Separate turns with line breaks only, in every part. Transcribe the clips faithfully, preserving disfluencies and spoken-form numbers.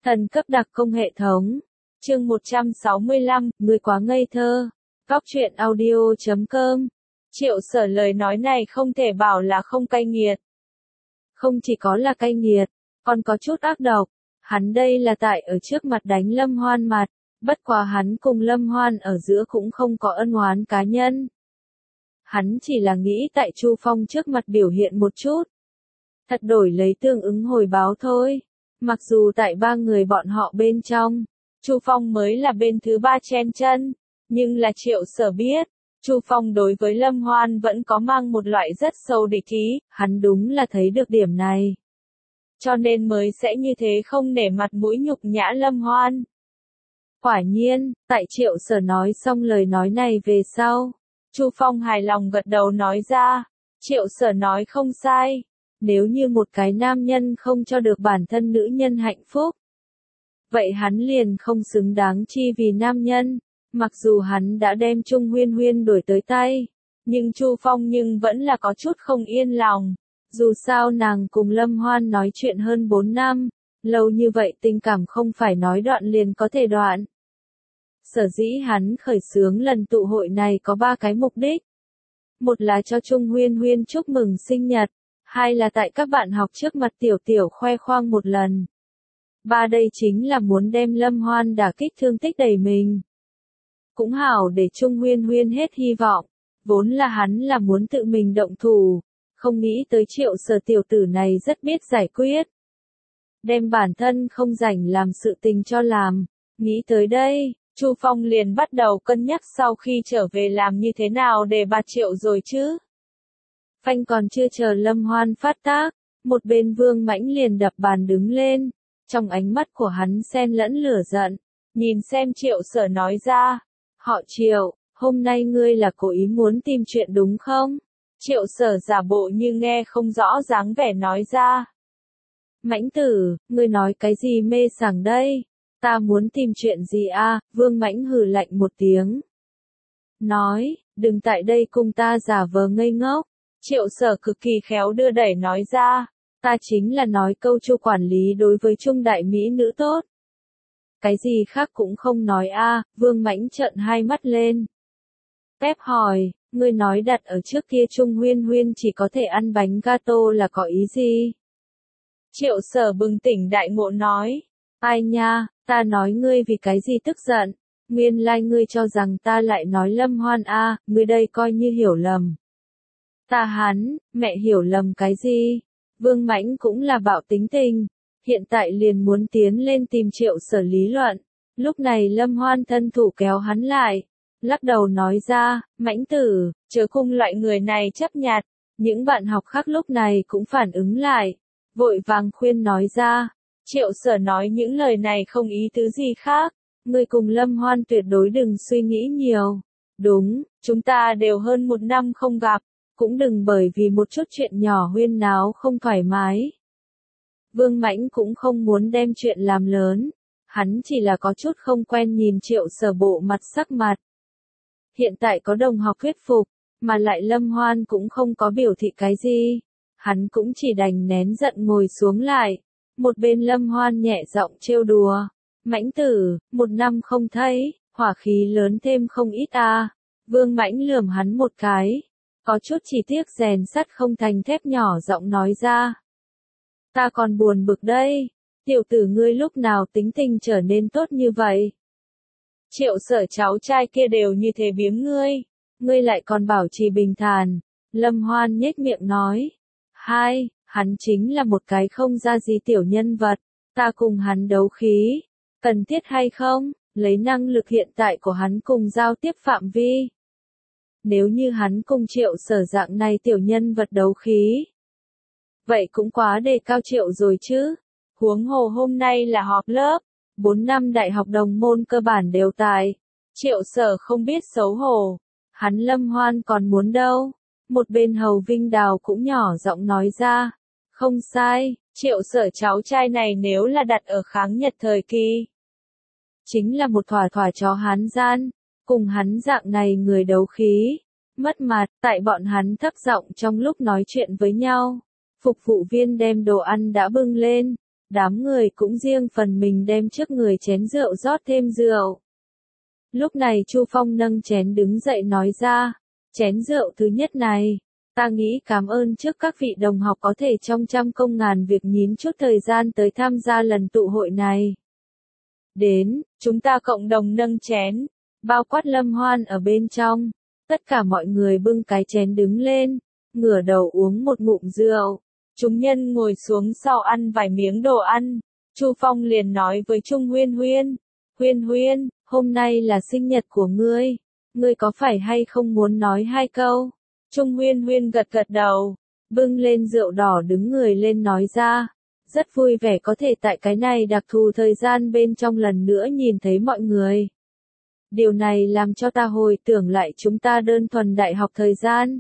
Thần cấp đặc công hệ thống. Chương một trăm sáu mươi lăm, người quá ngây thơ. Góc truyện audio chấm com. Triệu Sở lời nói này không thể bảo là không cay nghiệt. Không chỉ có là cay nghiệt, còn có chút ác độc. Hắn đây là tại ở trước mặt đánh Lâm Hoan mặt, bất quá hắn cùng Lâm Hoan ở giữa cũng không có ân oán cá nhân. Hắn chỉ là nghĩ tại Chu Phong trước mặt biểu hiện một chút. Thật đổi lấy tương ứng hồi báo thôi. Mặc dù tại ba người bọn họ bên trong, Chu Phong mới là bên thứ ba chen chân, nhưng là Triệu Sở biết, Chu Phong đối với Lâm Hoan vẫn có mang một loại rất sâu địch ý, hắn đúng là thấy được điểm này. Cho nên mới sẽ như thế không nể mặt mũi nhục nhã Lâm Hoan. Quả nhiên, tại Triệu Sở nói xong lời nói này về sau, Chu Phong hài lòng gật đầu nói ra, Triệu Sở nói không sai. Nếu như một cái nam nhân không cho được bản thân nữ nhân hạnh phúc, vậy hắn liền không xứng đáng chi vì nam nhân. Mặc dù hắn đã đem Trung Huyên Huyên đổi tới tay, nhưng Chu Phong nhưng vẫn là có chút không yên lòng. Dù sao nàng cùng Lâm Hoan nói chuyện hơn bốn năm, lâu như vậy tình cảm không phải nói đoạn liền có thể đoạn. Sở dĩ hắn khởi xướng lần tụ hội này có ba cái mục đích. Một là cho Trung Huyên Huyên chúc mừng sinh nhật. Hai là tại các bạn học trước mặt tiểu tiểu khoe khoang một lần. Ba đây chính là muốn đem Lâm Hoan đả kích thương tích đầy mình. Cũng hảo để Trung Huyên Huyên hết hy vọng. Vốn là hắn là muốn tự mình động thủ. Không nghĩ tới Triệu Sở tiểu tử này rất biết giải quyết. Đem bản thân không rảnh làm sự tình cho làm. Nghĩ tới đây, Chu Phong liền bắt đầu cân nhắc sau khi trở về làm như thế nào để bạt Triệu rồi chứ. Phanh còn chưa chờ Lâm Hoan phát tác, một bên Vương Mãnh liền đập bàn đứng lên, trong ánh mắt của hắn xen lẫn lửa giận, nhìn xem Triệu Sở nói ra, họ Triệu, hôm nay ngươi là cố ý muốn tìm chuyện đúng không? Triệu Sở giả bộ như nghe không rõ dáng vẻ nói ra. Mãnh tử, ngươi nói cái gì mê sảng đây? Ta muốn tìm chuyện gì a? Vương Mãnh hừ lạnh một tiếng. Nói, đừng tại đây cùng ta giả vờ ngây ngốc. Triệu Sở cực kỳ khéo đưa đẩy nói ra, ta chính là nói câu Chu quản lý đối với Trung đại mỹ nữ tốt. Cái gì khác cũng không nói a. Vương Mãnh trợn hai mắt lên. Tép hỏi, ngươi nói đặt ở trước kia Trung Huyên Huyên chỉ có thể ăn bánh gato là có ý gì? Triệu Sở bừng tỉnh đại ngộ nói, ai nha, ta nói ngươi vì cái gì tức giận, nguyên lai like ngươi cho rằng ta lại nói Lâm Hoan a, ngươi đây coi như hiểu lầm. Ta hắn, mẹ hiểu lầm cái gì? Vương Mãnh cũng là bạo tính tình, hiện tại liền muốn tiến lên tìm Triệu Sở lý luận. Lúc này Lâm Hoan thân thủ kéo hắn lại, lắc đầu nói ra, Mãnh tử, chớ cùng loại người này chấp nhặt. Những bạn học khác lúc này cũng phản ứng lại, vội vàng khuyên nói ra, Triệu Sở nói những lời này không ý tứ gì khác, ngươi cùng Lâm Hoan tuyệt đối đừng suy nghĩ nhiều. Đúng, chúng ta đều hơn một năm không gặp. Cũng đừng bởi vì một chút chuyện nhỏ huyên náo không thoải mái. Vương Mãnh cũng không muốn đem chuyện làm lớn. Hắn chỉ là có chút không quen nhìn Triệu Sở bộ mặt sắc mặt. Hiện tại có đồng học thuyết phục, mà lại Lâm Hoan cũng không có biểu thị cái gì. Hắn cũng chỉ đành nén giận ngồi xuống lại. Một bên Lâm Hoan nhẹ giọng trêu đùa. Mãnh tử, một năm không thấy, hỏa khí lớn thêm không ít à. Vương Mãnh lườm hắn một cái. Có chút chỉ tiếc rèn sắt không thành thép nhỏ giọng nói ra. Ta còn buồn bực đây, tiểu tử ngươi lúc nào tính tình trở nên tốt như vậy? Triệu Sở cháu trai kia đều như thế biếm ngươi, ngươi lại còn bảo trì bình thản. Lâm Hoan nhếch miệng nói. Hai, hắn chính là một cái không ra gì tiểu nhân vật, ta cùng hắn đấu khí, cần thiết hay không, lấy năng lực hiện tại của hắn cùng giao tiếp phạm vi. Nếu như hắn cùng Triệu Sở dạng này tiểu nhân vật đấu khí, vậy cũng quá đề cao Triệu rồi chứ. Huống hồ hôm nay là họp lớp, bốn năm đại học đồng môn cơ bản đều tại. Triệu Sở không biết xấu hổ, hắn Lâm Hoan còn muốn đâu. Một bên Hầu Vinh Đào cũng nhỏ giọng nói ra, không sai, Triệu Sở cháu trai này nếu là đặt ở kháng Nhật thời kỳ, chính là một thỏa thỏa chó hán gian. Cùng hắn dạng này người đấu khí, mất mặt, tại bọn hắn thấp giọng trong lúc nói chuyện với nhau. Phục vụ viên đem đồ ăn đã bưng lên, đám người cũng riêng phần mình đem trước người chén rượu rót thêm rượu. Lúc này Chu Phong nâng chén đứng dậy nói ra, chén rượu thứ nhất này, ta nghĩ cảm ơn trước các vị đồng học có thể trong trăm công ngàn việc nhín chút thời gian tới tham gia lần tụ hội này. Đến, chúng ta cộng đồng nâng chén, bao quát Lâm Hoan ở bên trong, tất cả mọi người bưng cái chén đứng lên, ngửa đầu uống một ngụm rượu. Chúng nhân ngồi xuống sau ăn vài miếng đồ ăn, Chu Phong liền nói với Trung Huyên Huyên, Huyên Huyên, hôm nay là sinh nhật của ngươi, ngươi có phải hay không muốn nói hai câu? Trung Huyên Huyên gật gật đầu, bưng lên rượu đỏ đứng người lên nói ra, rất vui vẻ có thể tại cái này đặc thù thời gian bên trong lần nữa nhìn thấy mọi người. Điều này làm cho ta hồi tưởng lại chúng ta đơn thuần đại học thời gian.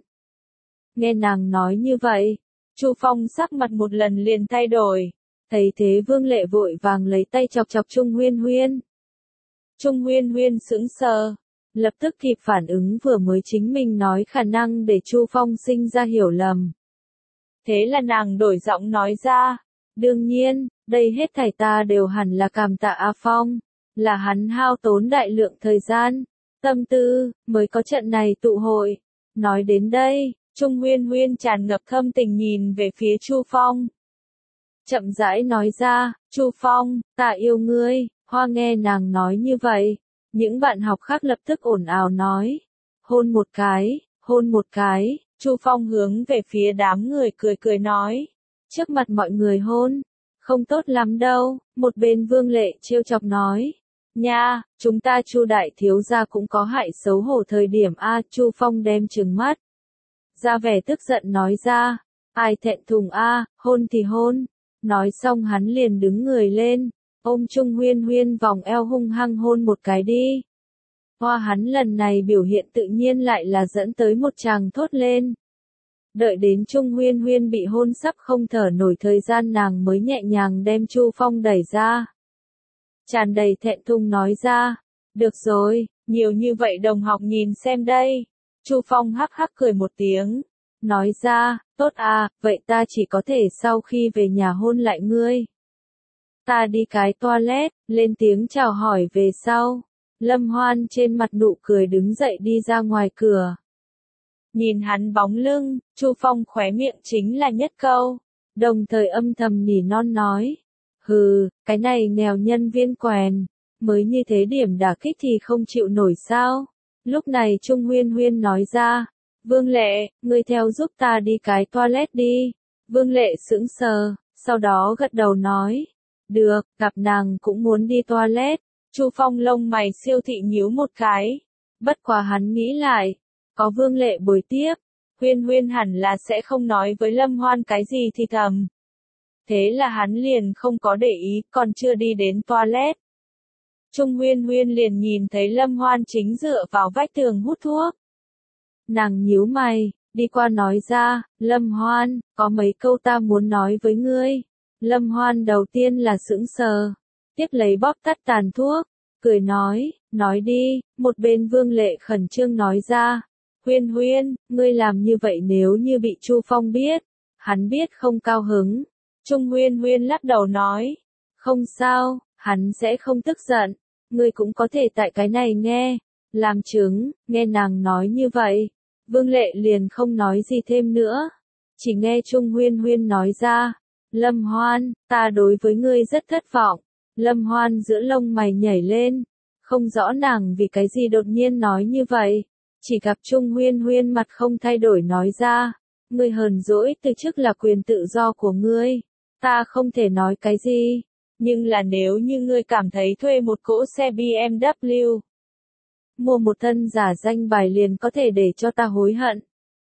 Nghe nàng nói như vậy, Chu Phong sắc mặt một lần liền thay đổi, thấy thế Vương Lệ vội vàng lấy tay chọc chọc Trung Huyên Huyên. Trung Huyên Huyên sững sờ, lập tức kịp phản ứng vừa mới chính mình nói khả năng để Chu Phong sinh ra hiểu lầm. Thế là nàng đổi giọng nói ra, đương nhiên, đây hết thảy ta đều hẳn là cảm tạ A Phong, là hắn hao tốn đại lượng thời gian, tâm tư, mới có trận này tụ hội. Nói đến đây, Trung Huyên Huyên tràn ngập thâm tình nhìn về phía Chu Phong. Chậm rãi nói ra, Chu Phong, ta yêu ngươi. Hoa nghe nàng nói như vậy, những bạn học khác lập tức ồn ào nói, hôn một cái, hôn một cái. Chu Phong hướng về phía đám người cười cười nói, trước mặt mọi người hôn, không tốt lắm đâu. Một bên Vương Lệ trêu chọc nói, nha, chúng ta Chu đại thiếu gia cũng có hại xấu hổ thời điểm a. Chu Phong đem trừng mắt, ra vẻ tức giận nói ra, ai thẹn thùng a, hôn thì hôn. Nói xong hắn liền đứng người lên, ôm Trung Huyên Huyên vòng eo hung hăng hôn một cái đi. Hoa hắn lần này biểu hiện tự nhiên lại là dẫn tới một tràng thốt lên. Đợi đến Trung Huyên Huyên bị hôn sắp không thở nổi thời gian nàng mới nhẹ nhàng đem Chu Phong đẩy ra. Tràn đầy thẹn thùng nói ra, được rồi, nhiều như vậy đồng học nhìn xem đây. Chu Phong hắc hắc cười một tiếng, nói ra, tốt à, vậy ta chỉ có thể sau khi về nhà hôn lại ngươi. Ta đi cái toilet, lên tiếng chào hỏi về sau. Lâm Hoan trên mặt nụ cười đứng dậy đi ra ngoài cửa. Nhìn hắn bóng lưng, Chu Phong khóe miệng chính là nhất câu, đồng thời âm thầm nỉ non nói, hừ, cái này nghèo nhân viên quèn, mới như thế điểm đả kích thì không chịu nổi sao. Lúc này Trung Huyên Huyên nói ra, Vương Lệ, ngươi theo giúp ta đi cái toilet đi. Vương Lệ sững sờ, sau đó gật đầu nói, được, gặp nàng cũng muốn đi toilet. Chu Phong lông mày siêu thị nhíu một cái, bất quá hắn nghĩ lại, có Vương Lệ bồi tiếp, Huyên Huyên hẳn là sẽ không nói với Lâm Hoan cái gì thì thầm. Thế là hắn liền không có để ý, còn chưa đi đến toilet. Trung Huyên Huyên liền nhìn thấy Lâm Hoan chính dựa vào vách tường hút thuốc. Nàng nhíu mày, đi qua nói ra, Lâm Hoan, có mấy câu ta muốn nói với ngươi. Lâm Hoan đầu tiên là sững sờ, tiếp lấy bóp tắt tàn thuốc, cười nói, nói đi. Một bên Vương Lệ khẩn trương nói ra, Huyên Huyên, ngươi làm như vậy nếu như bị Chu Phong biết, hắn biết không cao hứng. Trung Huyên Huyên lắc đầu nói, không sao, hắn sẽ không tức giận, ngươi cũng có thể tại cái này nghe, làm chứng. Nghe nàng nói như vậy, Vương Lệ liền không nói gì thêm nữa, chỉ nghe Trung Huyên Huyên nói ra, Lâm Hoan, ta đối với ngươi rất thất vọng. Lâm Hoan giữa lông mày nhảy lên, không rõ nàng vì cái gì đột nhiên nói như vậy, chỉ gặp Trung Huyên Huyên mặt không thay đổi nói ra, ngươi hờn dỗi từ trước là quyền tự do của ngươi, ta không thể nói cái gì, nhưng là nếu như ngươi cảm thấy thuê một cỗ xe bê em vê, mua một thân giả danh bài liền có thể để cho ta hối hận,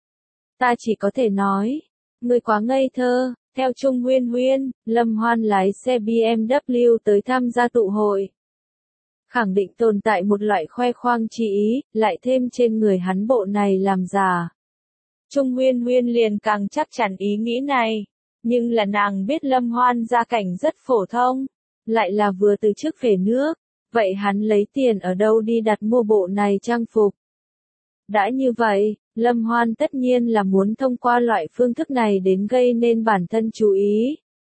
ta chỉ có thể nói, ngươi quá ngây thơ. Theo Trung Huyên Huyên, Lâm Hoan lái xe bê em vê tới tham gia tụ hội. Khẳng định tồn tại một loại khoe khoang chi ý, lại thêm trên người hắn bộ này làm giả. Trung Huyên Huyên liền càng chắc chắn ý nghĩ này, nhưng là nàng biết Lâm Hoan gia cảnh rất phổ thông, lại là vừa từ trước về nước, vậy hắn lấy tiền ở đâu đi đặt mua bộ này trang phục. Đã như vậy, Lâm Hoan tất nhiên là muốn thông qua loại phương thức này đến gây nên bản thân chú ý.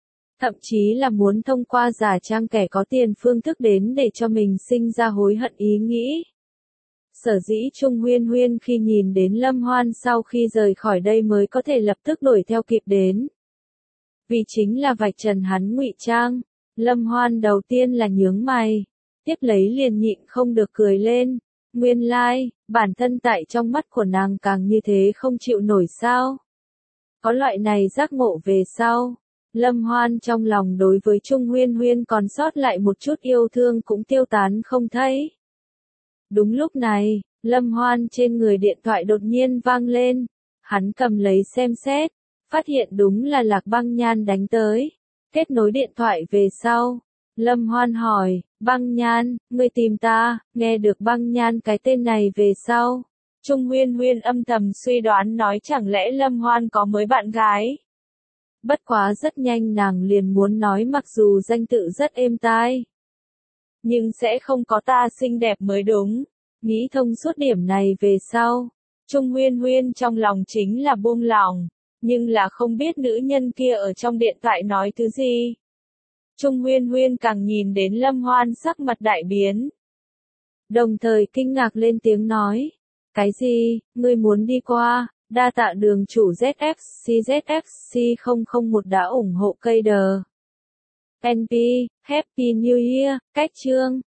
Thậm chí là muốn thông qua giả trang kẻ có tiền phương thức đến để cho mình sinh ra hối hận ý nghĩ. Sở dĩ Trung Huyên Huyên khi nhìn đến Lâm Hoan sau khi rời khỏi đây mới có thể lập tức đuổi theo kịp đến. Vì chính là vạch trần hắn ngụy trang. Lâm Hoan đầu tiên là nhướng mày, tiếp lấy liền nhịn không được cười lên. Nguyên lai, like, bản thân tại trong mắt của nàng càng như thế không chịu nổi sao. Có loại này giác ngộ về sau. Lâm Hoan trong lòng đối với Trung Huyên Huyên còn sót lại một chút yêu thương cũng tiêu tán không thấy. Đúng lúc này, Lâm Hoan trên người điện thoại đột nhiên vang lên. Hắn cầm lấy xem xét, phát hiện đúng là Lạc Băng Nhan đánh tới. Kết nối điện thoại về sau, Lâm Hoan hỏi, Băng Nhan, ngươi tìm ta, nghe được Băng Nhan cái tên này về sau. Trung Huyên Huyên âm thầm suy đoán nói chẳng lẽ Lâm Hoan có mới bạn gái. Bất quá rất nhanh nàng liền muốn nói mặc dù danh tự rất êm tai. Nhưng sẽ không có ta xinh đẹp mới đúng. Nghĩ thông suốt điểm này về sau. Trung Huyên Huyên trong lòng chính là buông lỏng. Nhưng là không biết nữ nhân kia ở trong điện thoại nói thứ gì. Trung Huyên Huyên càng nhìn đến Lâm Hoan sắc mặt đại biến. Đồng thời kinh ngạc lên tiếng nói. Cái gì, ngươi muốn đi qua, đa tạ đường chủ Z F C Z F C không không một đã ủng hộ cây đờ. en pê, Happy New Year, cách chương.